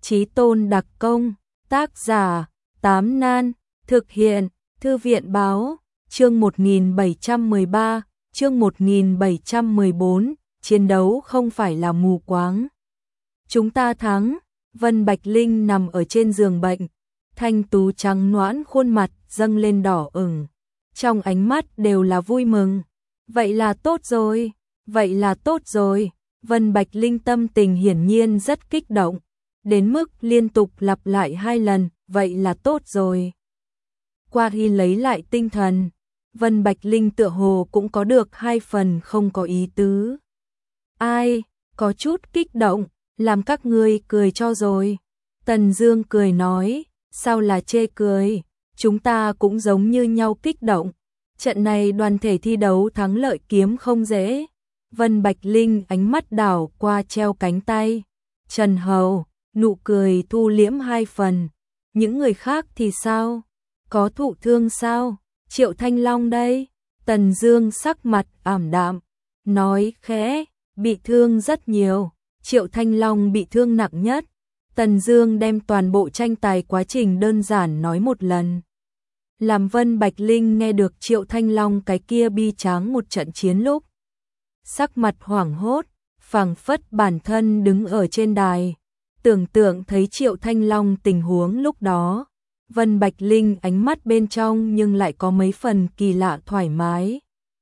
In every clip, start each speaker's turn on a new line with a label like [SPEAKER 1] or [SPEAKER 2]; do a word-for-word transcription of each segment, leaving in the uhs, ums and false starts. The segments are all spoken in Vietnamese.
[SPEAKER 1] Chí tôn đặc công, tác giả, Tám Nan, thực hiện, Thư viện báo, chương một nghìn bảy trăm mười ba, chương một nghìn bảy trăm mười bốn, chiến đấu không phải là mù quáng. Chúng ta thắng, Vân Bạch Linh nằm ở trên giường bệnh, thanh tú trắng nõn khuôn mặt dâng lên đỏ ửng, trong ánh mắt đều là vui mừng. Vậy là tốt rồi, vậy là tốt rồi, Vân Bạch Linh tâm tình hiển nhiên rất kích động, đến mức liên tục lặp lại hai lần, vậy là tốt rồi. Qua khi lấy lại tinh thần, Vân Bạch Linh tựa hồ cũng có được hai phần không có ý tứ. Ai, có chút kích động, làm các ngươi cười cho rồi. Tần Dương cười nói, sao là chê cười, chúng ta cũng giống như nhau kích động. Trận này đoàn thể thi đấu thắng lợi kiếm không dễ. Vân Bạch Linh ánh mắt đảo qua treo cánh tay. Trần Hầu, nụ cười thu liễm hai phần. Những người khác thì sao? Có thụ thương sao? Triệu Thanh Long đây. Tần Dương sắc mặt ảm đạm, nói khẽ, bị thương rất nhiều. Triệu Thanh Long bị thương nặng nhất. Tần Dương đem toàn bộ tranh tài quá trình đơn giản nói một lần. Làm Vân Bạch Linh nghe được Triệu Thanh Long cái kia bi tráng một trận chiến lúc, sắc mặt hoảng hốt, phảng phất bản thân đứng ở trên đài, tưởng tượng thấy Triệu Thanh Long tình huống lúc đó. Vân Bạch Linh ánh mắt bên trong nhưng lại có mấy phần kỳ lạ thoải mái.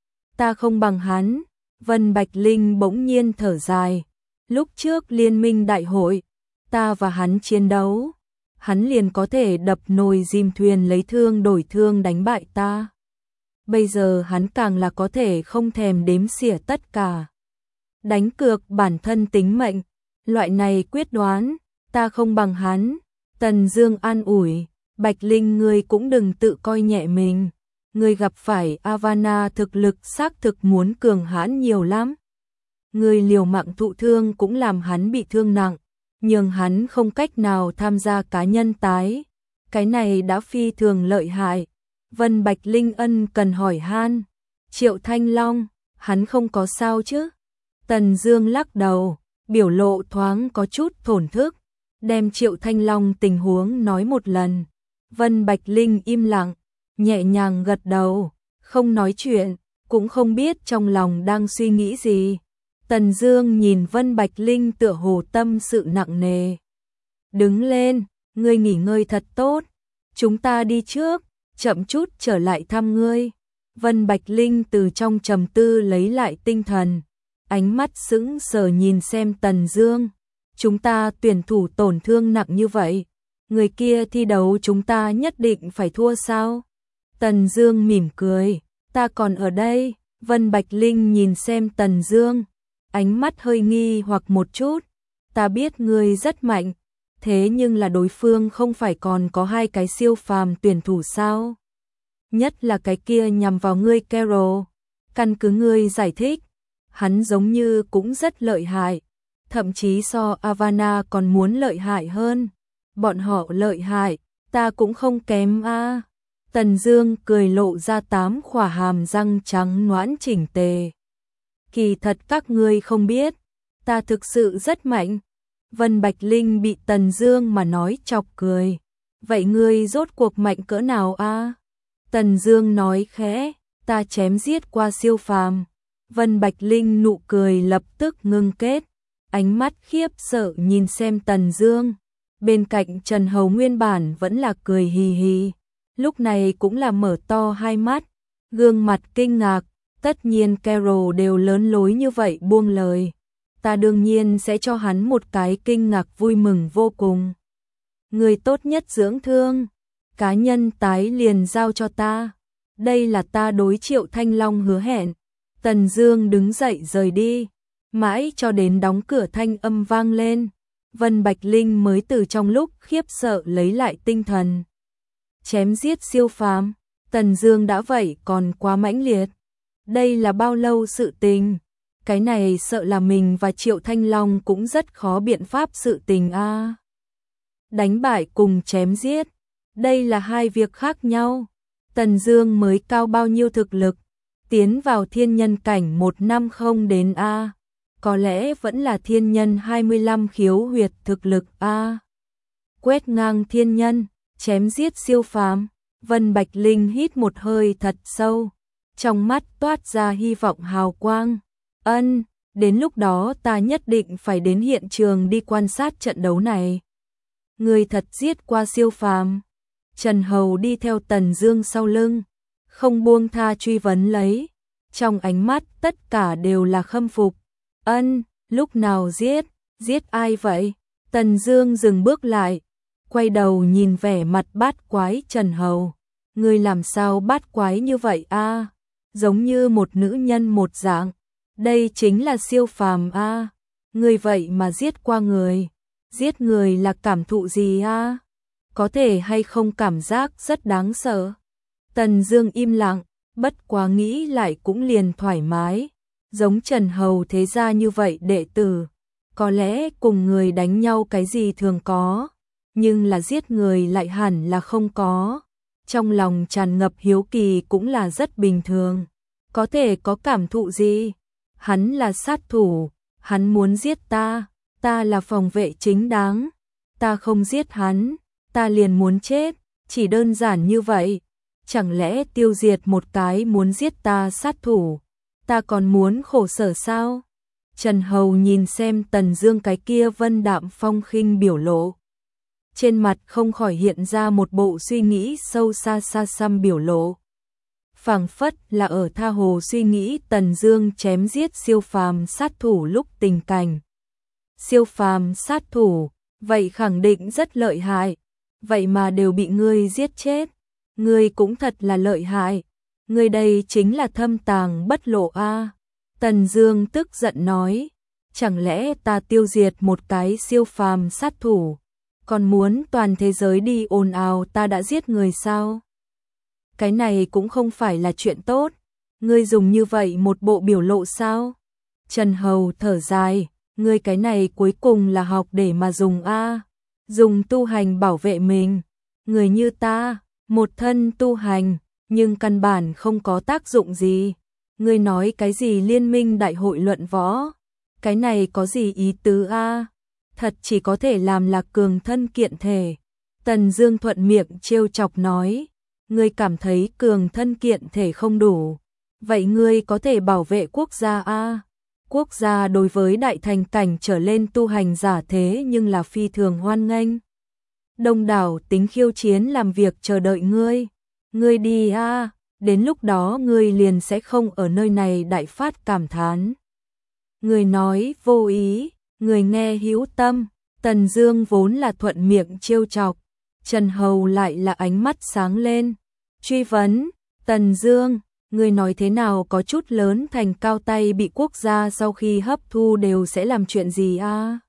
[SPEAKER 1] Ta không bằng hắn. Vân Bạch Linh bỗng nhiên thở dài. Lúc trước liên minh đại hội, ta và hắn chiến đấu, hắn liền có thể đập nồi dìm thuyền lấy thương đổi thương đánh bại ta. Bây giờ hắn càng là có thể không thèm đếm xỉa tất cả, đánh cược bản thân tính mệnh. Loại này quyết đoán, ta không bằng hắn. Tần Dương an ủi, Bạch Linh ngươi cũng đừng tự coi nhẹ mình. Ngươi gặp phải Avana thực lực xác thực muốn cường hãn nhiều lắm. Ngươi liều mạng thụ thương cũng làm hắn bị thương nặng, nhưng hắn không cách nào tham gia cá nhân tái. Cái này đã phi thường lợi hại. Vân Bạch Linh ân cần hỏi han. Triệu Thanh Long, hắn không có sao chứ? Tần Dương lắc đầu, biểu lộ thoáng có chút thổn thức, đem Triệu Thanh Long tình huống nói một lần. Vân Bạch Linh im lặng, nhẹ nhàng gật đầu, không nói chuyện, cũng không biết trong lòng đang suy nghĩ gì. Tần Dương nhìn Vân Bạch Linh tựa hồ tâm sự nặng nề. Đứng lên, ngươi nghỉ ngơi thật tốt, chúng ta đi trước, chậm chút trở lại thăm ngươi. Vân Bạch Linh từ trong trầm tư lấy lại tinh thần, ánh mắt sững sờ nhìn xem Tần Dương. Chúng ta tuyển thủ tổn thương nặng như vậy, người kia thi đấu chúng ta nhất định phải thua sao? Tần Dương mỉm cười, ta còn ở đây. Vân Bạch Linh nhìn xem Tần Dương, ánh mắt hơi nghi hoặc một chút. Ta biết ngươi rất mạnh, thế nhưng là đối phương không phải còn có hai cái siêu phàm tuyển thủ sao? Nhất là cái kia nhằm vào ngươi Carol. Căn cứ ngươi giải thích, hắn giống như cũng rất lợi hại, thậm chí so Avana còn muốn lợi hại hơn. Bọn họ lợi hại, ta cũng không kém a. À. Tần Dương cười lộ ra tám khỏa hàm răng trắng nõn chỉnh tề. Kỳ thật các ngươi không biết, ta thực sự rất mạnh. Vân Bạch Linh bị Tần Dương mà nói chọc cười. Vậy ngươi rốt cuộc mạnh cỡ nào a? À? Tần Dương nói khẽ, ta chém giết qua siêu phàm. Vân Bạch Linh nụ cười lập tức ngưng kết, ánh mắt khiếp sợ nhìn xem Tần Dương. Bên cạnh Trần Hầu nguyên bản vẫn là cười hì hì, lúc này cũng là mở to hai mắt, gương mặt kinh ngạc. Tất nhiên Carol đều lớn lối như vậy buông lời, ta đương nhiên sẽ cho hắn một cái kinh ngạc vui mừng vô cùng. Người tốt nhất dưỡng thương, cá nhân tái liền giao cho ta. Đây là ta đối Triệu Thanh Long hứa hẹn. Tần Dương đứng dậy rời đi, mãi cho đến đóng cửa thanh âm vang lên, Vân Bạch Linh mới từ trong lúc khiếp sợ lấy lại tinh thần. Chém giết siêu phàm, Tần Dương đã vậy còn quá mãnh liệt. Đây là bao lâu sự tình? Cái này sợ là mình và Triệu Thanh Long cũng rất khó biện pháp sự tình a. À. Đánh bại cùng chém giết, đây là hai việc khác nhau. Tần Dương mới cao bao nhiêu thực lực, tiến vào thiên nhân cảnh một năm không đến a. À. Có lẽ vẫn là thiên nhân hai mươi lăm khiếu huyệt thực lực a. À. quét ngang thiên nhân, chém giết siêu phàm. Vân Bạch Linh hít một hơi thật sâu, trong mắt toát ra hy vọng hào quang. Ân, đến lúc đó ta nhất định phải đến hiện trường đi quan sát trận đấu này. Người thật giết qua siêu phàm. Trần Hầu đi theo Tần Dương sau lưng, không buông tha truy vấn lấy. Trong ánh mắt tất cả đều là khâm phục. Ân, lúc nào giết, giết ai vậy? Tần Dương dừng bước lại, quay đầu nhìn vẻ mặt bát quái Trần Hầu. Ngươi làm sao bát quái như vậy a? Giống như một nữ nhân một dạng. Đây chính là siêu phàm a. Ngươi vậy mà giết qua người. Giết người là cảm thụ gì a? Có thể hay không cảm giác rất đáng sợ. Tần Dương im lặng, bất quá nghĩ lại cũng liền thoải mái. Giống Trần Hầu thế gia như vậy đệ tử, có lẽ cùng người đánh nhau cái gì thường có, nhưng là giết người lại hẳn là không có. Trong lòng tràn ngập hiếu kỳ cũng là rất bình thường. Có thể có cảm thụ gì? Hắn là sát thủ, hắn muốn giết ta, ta là phòng vệ chính đáng. Ta không giết hắn, ta liền muốn chết, chỉ đơn giản như vậy. Chẳng lẽ tiêu diệt một cái muốn giết ta sát thủ, ta còn muốn khổ sở sao? Trần Hầu nhìn xem Tần Dương cái kia vân đạm phong khinh biểu lộ, trên mặt không khỏi hiện ra một bộ suy nghĩ sâu xa xa xăm biểu lộ. Phảng phất là ở tha hồ suy nghĩ Tần Dương chém giết siêu phàm sát thủ lúc tình cảnh. Siêu phàm sát thủ, vậy khẳng định rất lợi hại, vậy mà đều bị ngươi giết chết. Ngươi cũng thật là lợi hại, ngươi đây chính là thâm tàng bất lộ a. Tần Dương tức giận nói, chẳng lẽ ta tiêu diệt một cái siêu phàm sát thủ, còn muốn toàn thế giới đi ồn ào ta đã giết người sao? Cái này cũng không phải là chuyện tốt, ngươi dùng như vậy một bộ biểu lộ sao? Trần Hầu thở dài, ngươi cái này cuối cùng là học để mà dùng a, dùng tu hành bảo vệ mình. Người như ta, một thân tu hành, nhưng căn bản không có tác dụng gì. Ngươi nói cái gì liên minh đại hội luận võ? Cái này có gì ý tứ a? Thật chỉ có thể làm là cường thân kiện thể. Tần Dương thuận miệng trêu chọc nói, ngươi cảm thấy cường thân kiện thể không đủ, vậy ngươi có thể bảo vệ quốc gia a? Quốc gia đối với đại thành cảnh trở lên tu hành giả thế nhưng là phi thường hoan nghênh. Đông đảo tính khiêu chiến làm việc chờ đợi ngươi. Ngươi đi a, đến lúc đó ngươi liền sẽ không ở nơi này đại phát cảm thán. Người nói vô ý, người nghe hữu tâm. Tần Dương vốn là thuận miệng trêu chọc, Trần Hầu lại là ánh mắt sáng lên, truy vấn, Tần Dương, ngươi nói thế nào có chút lớn thành cao tay bị quốc gia sau khi hấp thu đều sẽ làm chuyện gì a?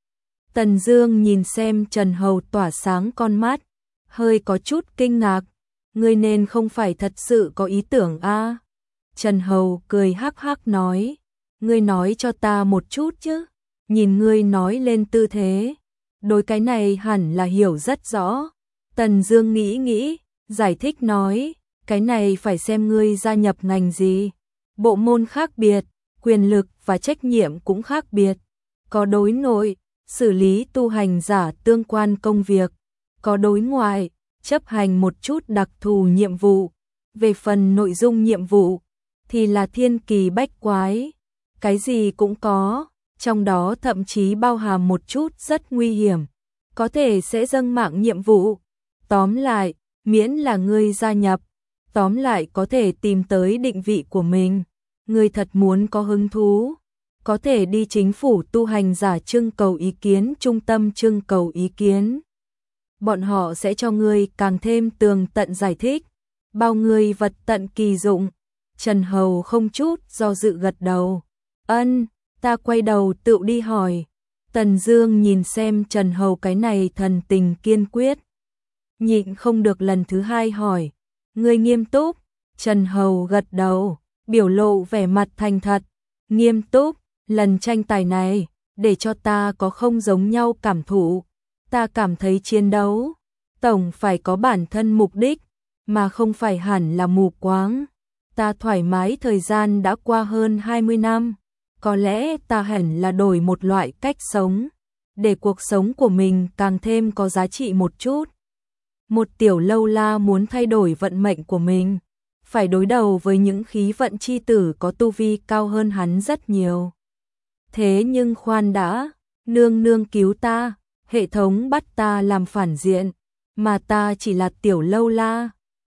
[SPEAKER 1] Tần Dương nhìn xem Trần Hầu tỏa sáng con mắt, hơi có chút kinh ngạc, ngươi nên không phải thật sự có ý tưởng a? Trần Hầu cười hắc hắc nói, ngươi nói cho ta một chút chứ, nhìn ngươi nói lên tư thế, đối cái này hẳn là hiểu rất rõ. Tần Dương nghĩ nghĩ, giải thích nói, cái này phải xem ngươi gia nhập ngành gì, bộ môn khác biệt, quyền lực và trách nhiệm cũng khác biệt, có đối nội, xử lý tu hành giả tương quan công việc, có đối ngoại, chấp hành một chút đặc thù nhiệm vụ, về phần nội dung nhiệm vụ thì là thiên kỳ bách quái, cái gì cũng có, trong đó thậm chí bao hàm một chút rất nguy hiểm, có thể sẽ dâng mạng nhiệm vụ. Tóm lại, miễn là ngươi gia nhập, tóm lại có thể tìm tới định vị của mình, ngươi thật muốn có hứng thú, có thể đi chính phủ tu hành giả trưng cầu ý kiến trung tâm trưng cầu ý kiến. Bọn họ sẽ cho ngươi càng thêm tường tận giải thích, bao ngươi vật tận kỳ dụng. Trần Hầu không chút do dự gật đầu. Ân, ta quay đầu tự đi hỏi. Tần Dương nhìn xem Trần Hầu cái này thần tình kiên quyết, nhịn không được lần thứ hai hỏi, ngươi nghiêm túc? Trần Hầu gật đầu, biểu lộ vẻ mặt thành thật, nghiêm túc, lần tranh tài này, để cho ta có không giống nhau cảm thụ. Ta cảm thấy chiến đấu, tổng phải có bản thân mục đích, mà không phải hẳn là mù quáng. Ta thoải mái thời gian đã qua hơn hai mươi năm, có lẽ ta hẳn là đổi một loại cách sống. để cuộc sống của mình càng thêm có giá trị một chút. Một tiểu lâu la muốn thay đổi vận mệnh của mình, phải đối đầu với những khí vận chi tử có tu vi cao hơn hắn rất nhiều. Thế nhưng khoan đã, nương nương cứu ta, hệ thống bắt ta làm phản diện, mà ta chỉ là tiểu lâu la,